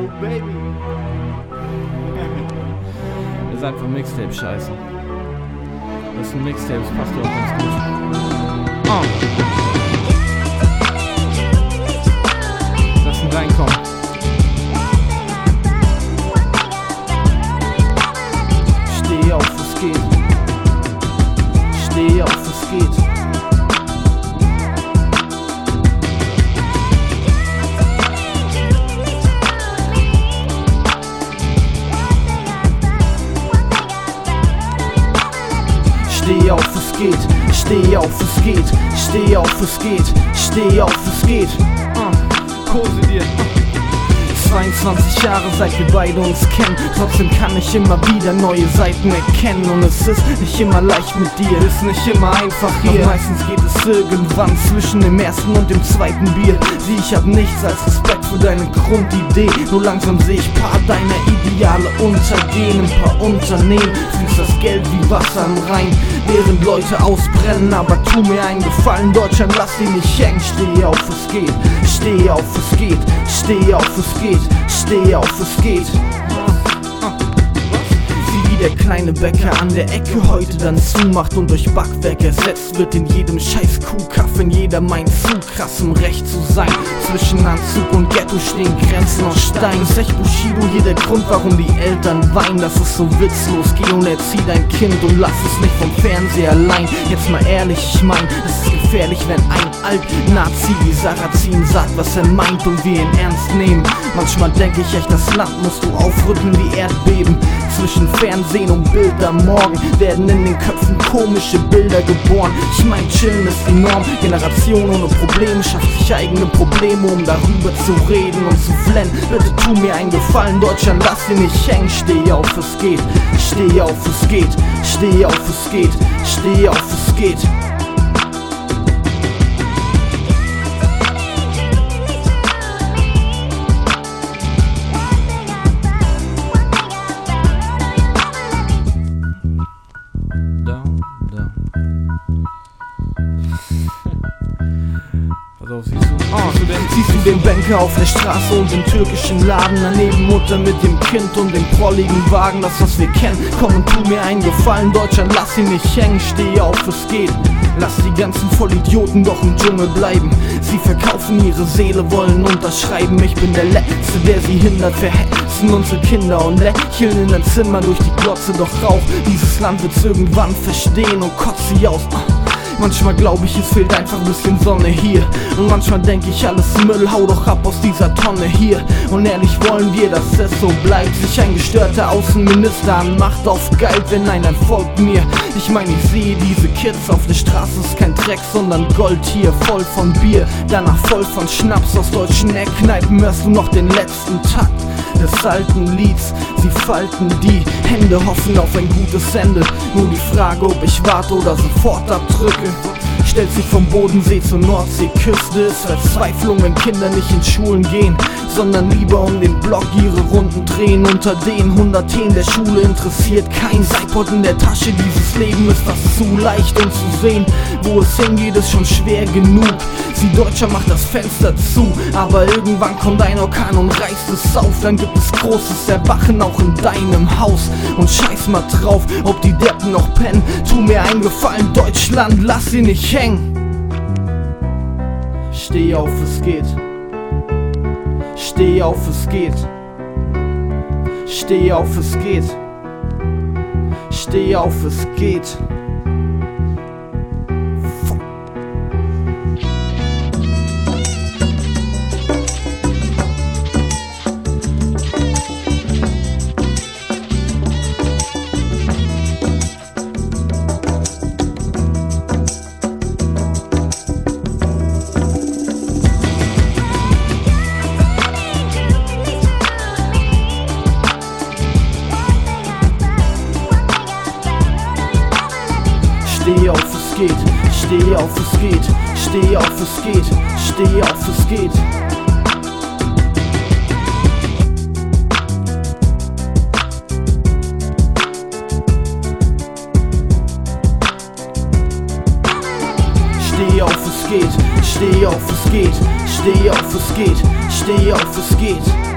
baby. Das ist einfach Mixtape-Scheiße. Das ist ein Mixtape, das passt ja auch ganz gut. Lass ihn reinkommen. Steh auf, es geht. Steh auf, es geht. Steh auf, es geht, steh auf, es geht, steh auf, es geht, steh auf, es geht. Pose dir. 22 Jahre, seit wir beide uns kennen. Trotzdem kann ich immer wieder neue Seiten erkennen. Und es ist nicht immer leicht mit dir, ist nicht immer einfach hier. Doch meistens geht es irgendwann zwischen dem ersten und dem zweiten Bier. Sieh, ich hab nichts als Respekt für deine Grundidee. Nur langsam seh ich paar deiner Ideale untergehen. Ein paar Unternehmen fließt das Geld wie Wasser im Rhein, während Leute ausbrennen. Aber tu mir einen Gefallen, Deutschland, lass sie nicht hängen. Steh auf, es geht, steh auf, es geht, steh auf, es geht. Steh auf, es geht. Sieh, wie der kleine Bäcker an der Ecke heute dann zumacht und durch Backwerk ersetzt wird. In jedem scheiß Kuhkaff, wenn jeder meint, zu krass im Recht zu sein. Zwischen Anzug und Ghetto stehen Grenzen aus Stein. Ist echt Bushido hier der Grund, warum die Eltern weinen? Das ist so witzlos, geh und erzieh dein Kind und lass es nicht vom Fernseher allein. Jetzt mal ehrlich, ich mein, es ist gefährlich, wenn ein Alt-Nazi wie Sarrazin sagt, was er meint und wir ihn ernst nehmen. Manchmal denke ich echt, das Land musst du aufrütteln wie Erdbeben. Zwischen Fernsehen und Bild am Morgen werden in den Köpfen komische Bilder geboren. Ich mein, chillen ist die Norm. Generation ohne Probleme schafft sich eigene Probleme, um darüber zu reden und zu flennen. Bitte tu mir einen Gefallen, Deutschland, lass sie nicht hängen. Steh auf, es geht. Steh auf, es geht. Steh auf, es geht. Steh auf, es geht. Siehst du den Banker auf der Straße und den türkischen Laden, daneben Mutter mit dem Kind und dem prolligen Wagen, das was wir kennen. Komm und tu mir einen Gefallen, Deutschland, lass sie nicht hängen. Steh auf, es geht. Lass die ganzen Vollidioten doch im Dschungel bleiben. Sie verkaufen ihre Seele, wollen unterschreiben. Ich bin der Letzte, der sie hindert, verhetzen unsere Kinder und lächeln in dein Zimmer durch die Glotze. Doch Rauch, dieses Land wird's irgendwann verstehen und kotzt sie aus. Manchmal glaube ich, es fehlt einfach ein bisschen Sonne hier. Und manchmal denke ich, alles Müll, hau doch ab aus dieser Tonne hier. Und ehrlich wollen wir, dass es so bleibt. Sich ein gestörter Außenminister an Macht aufgeilt, wenn einer folgt mir. Ich meine, ich sehe diese Kids auf der Straße, ist kein Dreck, sondern Gold hier. Voll von Bier, danach voll von Schnaps. Aus deutschen Eckkneipen hörst du noch den letzten Takt des alten Lieds. Sie falten die Hände, hoffen auf ein gutes Ende. Nur die Frage, ob ich warte oder sofort abdrücke. Stellt sich vom Bodensee zur Nordseeküste. Ist Verzweiflung, wenn Kinder nicht in Schulen gehen, sondern lieber um den Block ihre Runden drehen. Unter den 100 der Schule interessiert kein iPod in der Tasche. Dieses Leben ist fast zu leicht, um zu sehen, wo es hingeht, ist schon schwer genug. Sie Deutscher, macht das Fenster zu, aber irgendwann kommt ein Orkan und reißt es auf. Dann gibt es großes Erwachen auch in deinem Haus. Und scheiß mal drauf, ob die Deppen noch pennen. Tu mir einen Gefallen, Deutschland, lass sie nicht hängen. Steh auf, es geht. Steh auf, es geht. Steh auf, es geht. Steh auf, es geht. Steh auf, es geht, steh auf, es geht, steh auf, es geht, steh auf, es geht. Steh auf, es geht, steh auf, es geht, steh auf, es geht, steh auf, es geht.